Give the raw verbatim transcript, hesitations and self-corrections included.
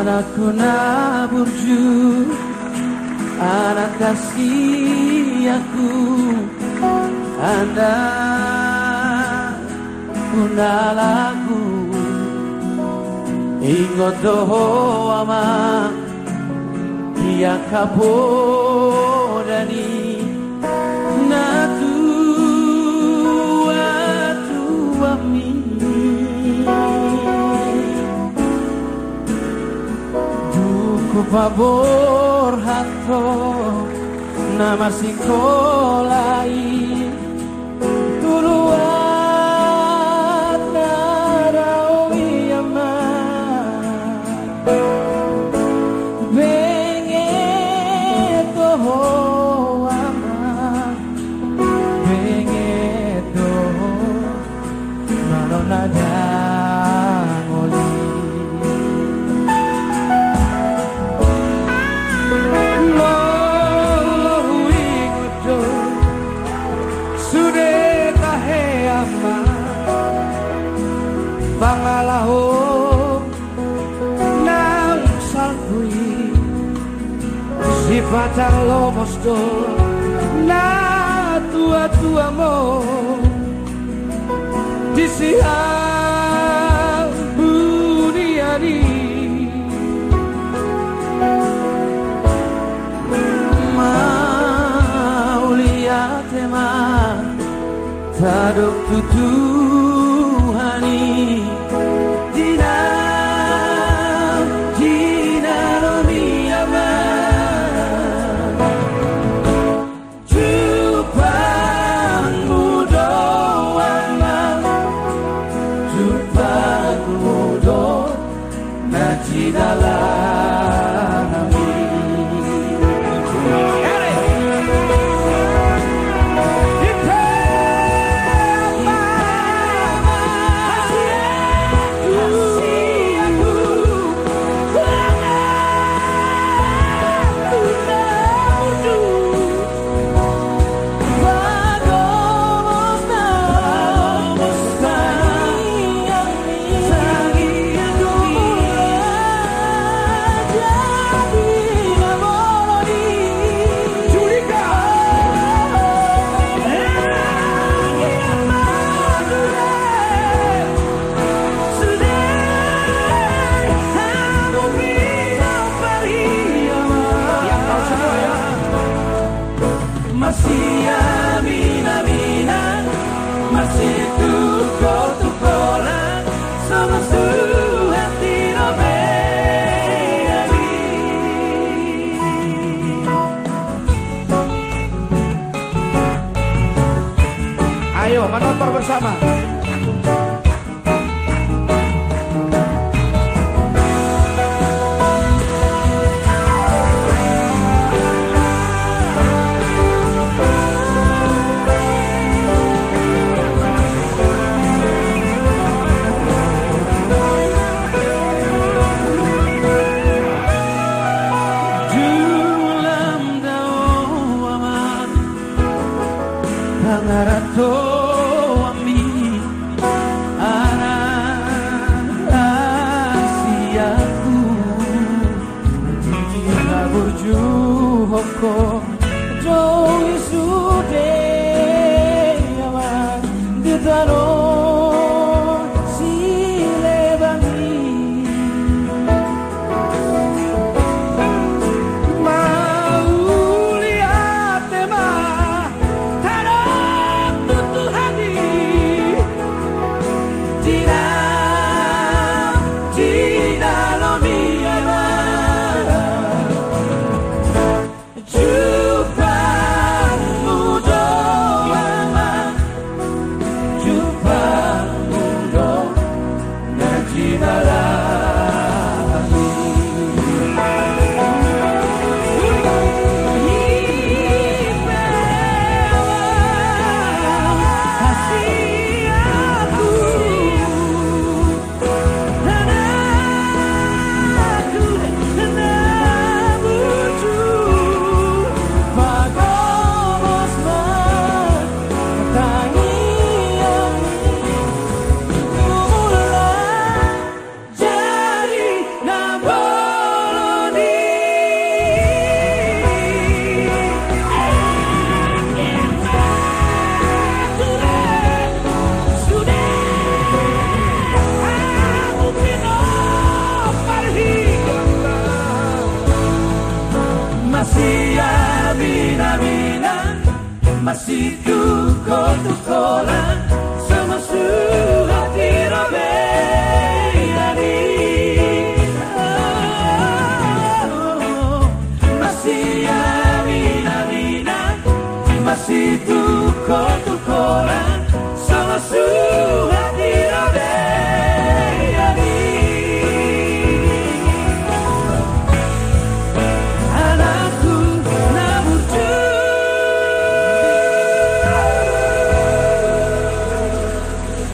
Anakku naburju, anak kasih aku, Anda kuna lagu ingot doho ama dia kapodani natu atu ami duku pabor hato nama sikolai turuat narawi ama bengeto ama bengeto maronada Bangalaho nang salkui sifatan lomos do na tua-tua mo di siang buniani mau lihat tema taduk tutuhani masih amina-mina masih tuko-tukolan sama hati nobeali. Ayo menonton bersama. Ngarato ami anak asiaku dia burju hoko jauh sude aman ditaro silebani mau lihat tema you Masia mina-mina, masih tuko-tukolan, sama hati robeani. Masia mina-mina, masih tuko-tukolan,